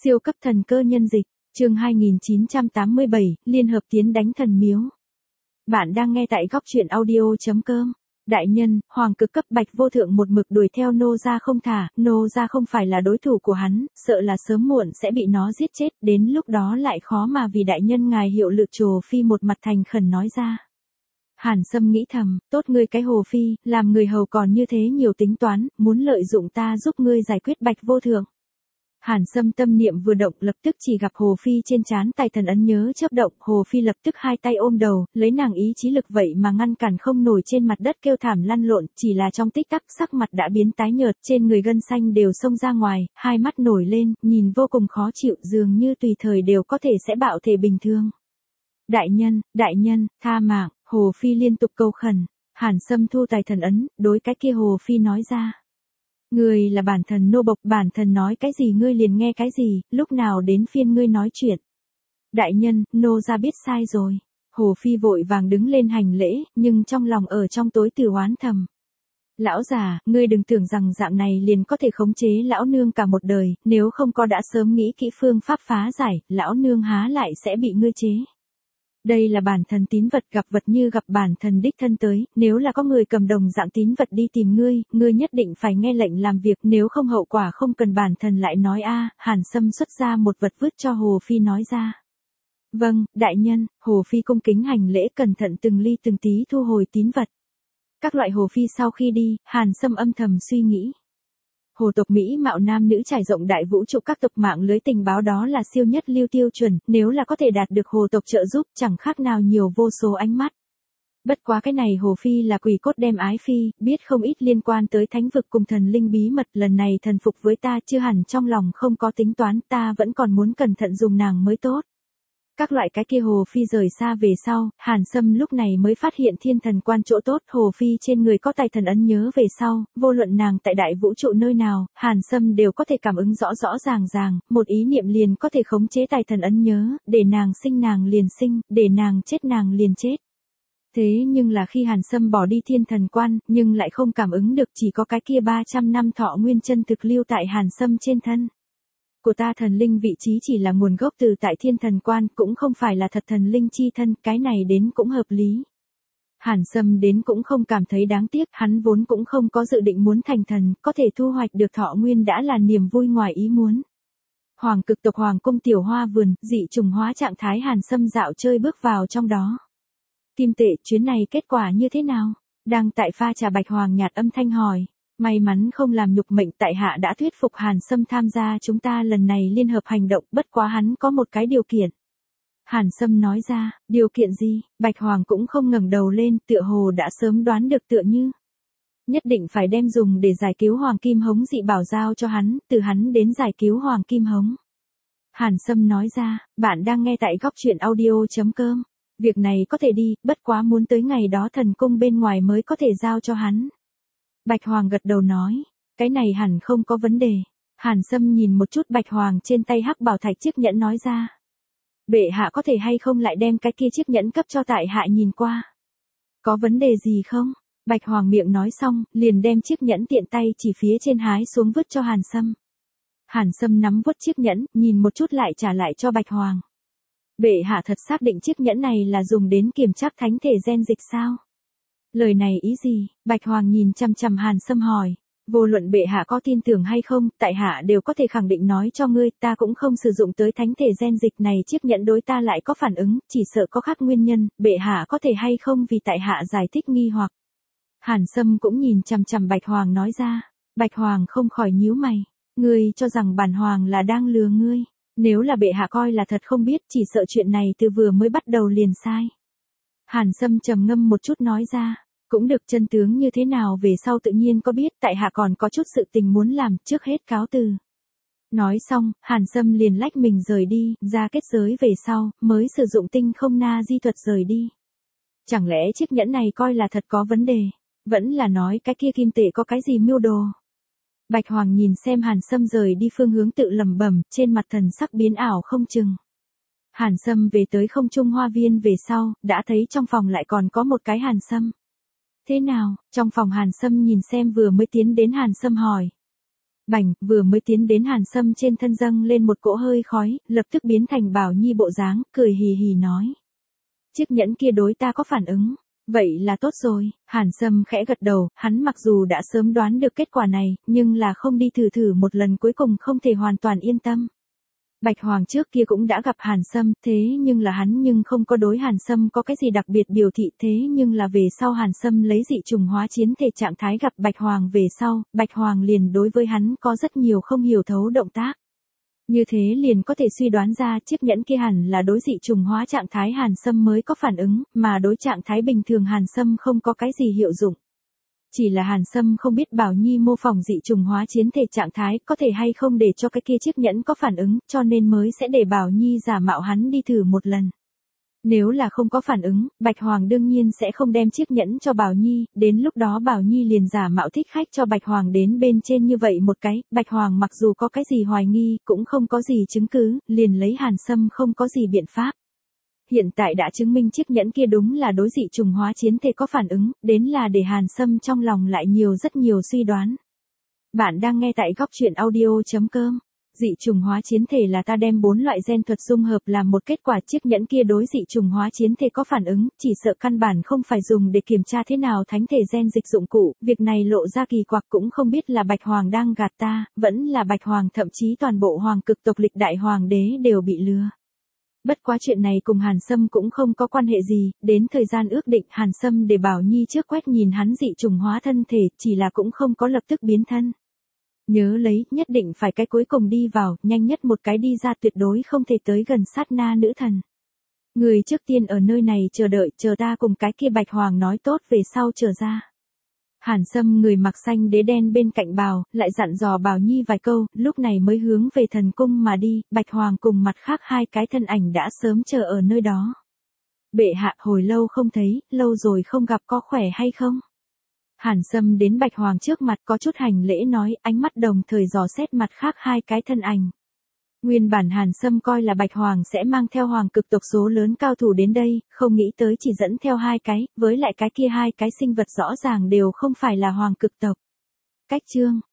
Siêu cấp thần cơ nhân dịch, chương 2987, Liên hợp tiến đánh thần miếu. Bạn đang nghe tại góc truyện audio.com. Đại nhân, hoàng cực cấp bạch vô thượng một mực đuổi theo nô gia không thả, nô gia không phải là đối thủ của hắn, sợ là sớm muộn sẽ bị nó giết chết, đến lúc đó lại khó mà vì đại nhân ngài hiệu lực. Trồ Phi một mặt thành khẩn nói ra. Hàn Sâm nghĩ thầm, tốt ngươi cái Hồ Phi, làm người hầu còn như thế nhiều tính toán, muốn lợi dụng ta giúp ngươi giải quyết bạch vô thượng. Hàn Sâm tâm niệm vừa động lập tức chỉ gặp Hồ Phi trên trán tài thần ấn nhớ chớp động, Hồ Phi lập tức hai tay ôm đầu, lấy nàng ý chí lực vậy mà ngăn cản không nổi trên mặt đất kêu thảm lăn lộn, chỉ là trong tích tắc sắc mặt đã biến tái nhợt, trên người gân xanh đều xông ra ngoài, hai mắt nổi lên, nhìn vô cùng khó chịu, dường như tùy thời đều có thể sẽ bạo thể bình thường. Đại nhân, tha mạng, Hồ Phi liên tục cầu khẩn. Hàn Sâm thu tài thần ấn, đối cái kia Hồ Phi nói ra. Ngươi là bản thần nô bộc, bản thần nói cái gì ngươi liền nghe cái gì, lúc nào đến phiên ngươi nói chuyện. Đại nhân, nô gia biết sai rồi. Hồ Phi vội vàng đứng lên hành lễ, nhưng trong lòng ở trong tối từ oán thầm. Lão già, ngươi đừng tưởng rằng dạng này liền có thể khống chế lão nương cả một đời, nếu không có đã sớm nghĩ kỹ phương pháp phá giải, lão nương há lại sẽ bị ngươi chế. Đây là bản thần tín vật, gặp vật như gặp bản thần đích thân tới, nếu là có người cầm đồng dạng tín vật đi tìm ngươi nhất định phải nghe lệnh làm việc, nếu không hậu quả không cần bản thần lại nói a. Hàn Sâm xuất ra một vật vứt cho Hồ Phi nói ra. Vâng, đại nhân. Hồ Phi cung kính hành lễ, cẩn thận từng ly từng tí thu hồi tín vật. Các loại Hồ Phi sau khi đi, Hàn Sâm âm thầm suy nghĩ. Hồ tộc Mỹ mạo nam nữ trải rộng đại vũ trụ, các tộc mạng lưới tình báo đó là siêu nhất lưu tiêu chuẩn, nếu là có thể đạt được hồ tộc trợ giúp chẳng khác nào nhiều vô số ánh mắt. Bất quá cái này Hồ Phi là quỷ cốt đem ái phi, biết không ít liên quan tới thánh vực cùng thần linh bí mật, lần này thần phục với ta chưa hẳn trong lòng không có tính toán, ta vẫn còn muốn cẩn thận dùng nàng mới tốt. Các loại cái kia Hồ Phi rời xa về sau, Hàn Sâm lúc này mới phát hiện thiên thần quan chỗ tốt, Hồ Phi trên người có tài thần ấn nhớ về sau, vô luận nàng tại đại vũ trụ nơi nào, Hàn Sâm đều có thể cảm ứng rõ rõ ràng, một ý niệm liền có thể khống chế tài thần ấn nhớ, để nàng sinh nàng liền sinh, để nàng chết nàng liền chết. Thế nhưng là khi Hàn Sâm bỏ đi thiên thần quan, nhưng lại không cảm ứng được, chỉ có cái kia 300 năm thọ nguyên chân thực lưu tại Hàn Sâm trên thân. Của ta thần linh vị trí chỉ là nguồn gốc từ tại thiên thần quan, cũng không phải là thật thần linh chi thân, cái này đến cũng hợp lý. Hàn Sâm đến cũng không cảm thấy đáng tiếc, hắn vốn cũng không có dự định muốn thành thần, có thể thu hoạch được thọ nguyên đã là niềm vui ngoài ý muốn. Hoàng cực tộc hoàng cung tiểu hoa vườn, dị trùng hóa trạng thái, Hàn Sâm dạo chơi bước vào trong đó. Kim Tệ, chuyến này kết quả như thế nào? Đang tại pha trà Bạch Hoàng nhạt âm thanh hỏi. May mắn không làm nhục mệnh, tại hạ đã thuyết phục Hàn Sâm tham gia chúng ta lần này liên hợp hành động, bất quá hắn có một cái điều kiện. Hàn Sâm nói ra, điều kiện gì? Bạch Hoàng cũng không ngẩng đầu lên, tựa hồ đã sớm đoán được tựa như. Nhất định phải đem dùng để giải cứu Hoàng Kim Hống dị bảo giao cho hắn, từ hắn đến giải cứu Hoàng Kim Hống. Hàn Sâm nói ra, bạn đang nghe tại góc truyện audio.com. Việc này có thể đi, bất quá muốn tới ngày đó thần cung bên ngoài mới có thể giao cho hắn. Bạch Hoàng gật đầu nói, cái này hẳn không có vấn đề. Hàn Sâm nhìn một chút Bạch Hoàng trên tay hắc bảo thạch chiếc nhẫn nói ra. Bệ hạ có thể hay không lại đem cái kia chiếc nhẫn cấp cho tại hạ nhìn qua. Có vấn đề gì không? Bạch Hoàng miệng nói xong, liền đem chiếc nhẫn tiện tay chỉ phía trên hái xuống vứt cho Hàn Sâm. Hàn Sâm nắm vứt chiếc nhẫn, nhìn một chút lại trả lại cho Bạch Hoàng. Bệ hạ thật xác định chiếc nhẫn này là dùng đến kiểm tra thánh thể gen dịch sao? Lời này ý gì? Bạch Hoàng nhìn chằm chằm Hàn Sâm hỏi. Vô luận bệ hạ có tin tưởng hay không, tại hạ đều có thể khẳng định nói cho ngươi, ta cũng không sử dụng tới thánh thể gen dịch này, chiếc nhẫn đối ta lại có phản ứng, chỉ sợ có khác nguyên nhân, bệ hạ có thể hay không vì tại hạ giải thích nghi hoặc. Hàn Sâm cũng nhìn chằm chằm Bạch Hoàng nói ra. Bạch Hoàng không khỏi nhíu mày. Ngươi cho rằng bản Hoàng là đang lừa ngươi. Nếu là bệ hạ coi là thật không biết, chỉ sợ chuyện này từ vừa mới bắt đầu liền sai. Hàn Sâm trầm ngâm một chút nói ra, cũng được, chân tướng như thế nào về sau tự nhiên có biết, tại hạ còn có chút sự tình muốn làm, trước hết cáo từ. Nói xong, Hàn Sâm liền lách mình rời đi, ra kết giới về sau, mới sử dụng tinh không na di thuật rời đi. Chẳng lẽ chiếc nhẫn này coi là thật có vấn đề, vẫn là nói cái kia Kim Tệ có cái gì mưu đồ. Bạch Hoàng nhìn xem Hàn Sâm rời đi phương hướng tự lẩm bẩm, trên mặt thần sắc biến ảo không chừng. Hàn Sâm về tới không trung hoa viên về sau, đã thấy trong phòng lại còn có một cái Hàn Sâm. Thế nào? Trong phòng Hàn Sâm nhìn xem vừa mới tiến đến Hàn Sâm hỏi. Bành, vừa mới tiến đến Hàn Sâm trên thân dâng lên một cỗ hơi khói, lập tức biến thành Bảo Nhi bộ dáng, cười hì hì nói. Chiếc nhẫn kia đối ta có phản ứng. Vậy là tốt rồi, Hàn Sâm khẽ gật đầu, hắn mặc dù đã sớm đoán được kết quả này, nhưng là không đi thử một lần cuối cùng không thể hoàn toàn yên tâm. Bạch Hoàng trước kia cũng đã gặp Hàn Sâm, thế nhưng là hắn nhưng không có đối Hàn Sâm có cái gì đặc biệt biểu thị, thế nhưng là về sau Hàn Sâm lấy dị trùng hóa chiến thể trạng thái gặp Bạch Hoàng về sau, Bạch Hoàng liền đối với hắn có rất nhiều không hiểu thấu động tác. Như thế liền có thể suy đoán ra chiếc nhẫn kia hẳn là đối dị trùng hóa trạng thái Hàn Sâm mới có phản ứng, mà đối trạng thái bình thường Hàn Sâm không có cái gì hiệu dụng. Chỉ là Hàn Sâm không biết Bảo Nhi mô phỏng dị trùng hóa chiến thể trạng thái có thể hay không để cho cái kia chiếc nhẫn có phản ứng, cho nên mới sẽ để Bảo Nhi giả mạo hắn đi thử một lần. Nếu là không có phản ứng, Bạch Hoàng đương nhiên sẽ không đem chiếc nhẫn cho Bảo Nhi, đến lúc đó Bảo Nhi liền giả mạo thích khách cho Bạch Hoàng đến bên trên như vậy một cái, Bạch Hoàng mặc dù có cái gì hoài nghi, cũng không có gì chứng cứ, liền lấy Hàn Sâm không có gì biện pháp. Hiện tại đã chứng minh chiếc nhẫn kia đúng là đối dị trùng hóa chiến thể có phản ứng, đến là để Hàn Sâm trong lòng lại rất nhiều suy đoán. Bạn đang nghe tại góc truyện audio.com. Dị trùng hóa chiến thể là ta đem 4 loại gen thuật dung hợp làm một kết quả, chiếc nhẫn kia đối dị trùng hóa chiến thể có phản ứng, chỉ sợ căn bản không phải dùng để kiểm tra thế nào thánh thể gen dịch dụng cụ, việc này lộ ra kỳ quặc, cũng không biết là Bạch Hoàng đang gạt ta, vẫn là Bạch Hoàng, thậm chí toàn bộ hoàng cực tộc lịch đại hoàng đế đều bị lừa. Bất quá chuyện này cùng Hàn Sâm cũng không có quan hệ gì, đến thời gian ước định Hàn Sâm để Bảo Nhi trước quét nhìn hắn dị trùng hóa thân thể, chỉ là cũng không có lập tức biến thân. Nhớ lấy, nhất định phải cái cuối cùng đi vào, nhanh nhất một cái đi ra, tuyệt đối không thể tới gần sát na nữ thần. Người trước tiên ở nơi này chờ đợi, chờ ta cùng cái kia Bạch Hoàng nói tốt về sau trở ra. Hàn Sâm người mặc xanh đế đen bên cạnh bào, lại dặn dò Bảo Nhi vài câu, lúc này mới hướng về thần cung mà đi, Bạch Hoàng cùng mặt khác 2 cái thân ảnh đã sớm chờ ở nơi đó. Bệ hạ, hồi lâu không thấy, lâu rồi không gặp, có khỏe hay không? Hàn Sâm đến Bạch Hoàng trước mặt có chút hành lễ nói, ánh mắt đồng thời dò xét mặt khác 2 cái thân ảnh. Nguyên bản Hàn Sâm coi là Bạch Hoàng sẽ mang theo hoàng cực tộc số lớn cao thủ đến đây, không nghĩ tới chỉ dẫn theo 2 cái, với lại cái kia 2 cái sinh vật rõ ràng đều không phải là hoàng cực tộc. Cách chương,